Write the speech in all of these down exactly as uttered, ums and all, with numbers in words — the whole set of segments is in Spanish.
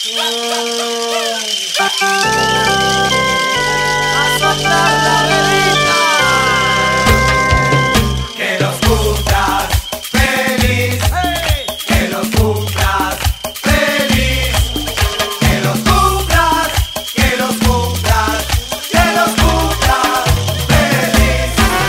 A soplar la velita. Que los cumplas feliz, Hey. que los cumplas feliz, que los cumplas, que los cumplas, que los cumplas feliz.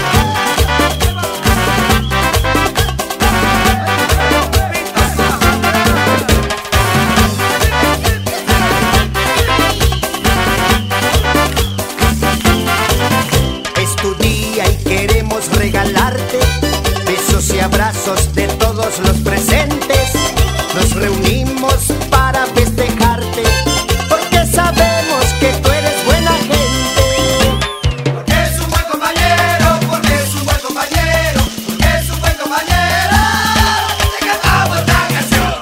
Es tu día y queremos regalarte besos y abrazos de todos los presentes. Nos reunimos para festejarte porque sabemos que tú eres buena gente. Porque es un buen compañero, porque es un buen compañero, porque es un buen compañero. Te cantamos esta canción.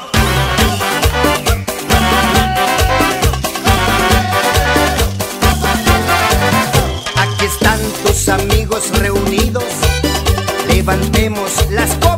Aquí están tus amigos reunidos. Levantemos las cosas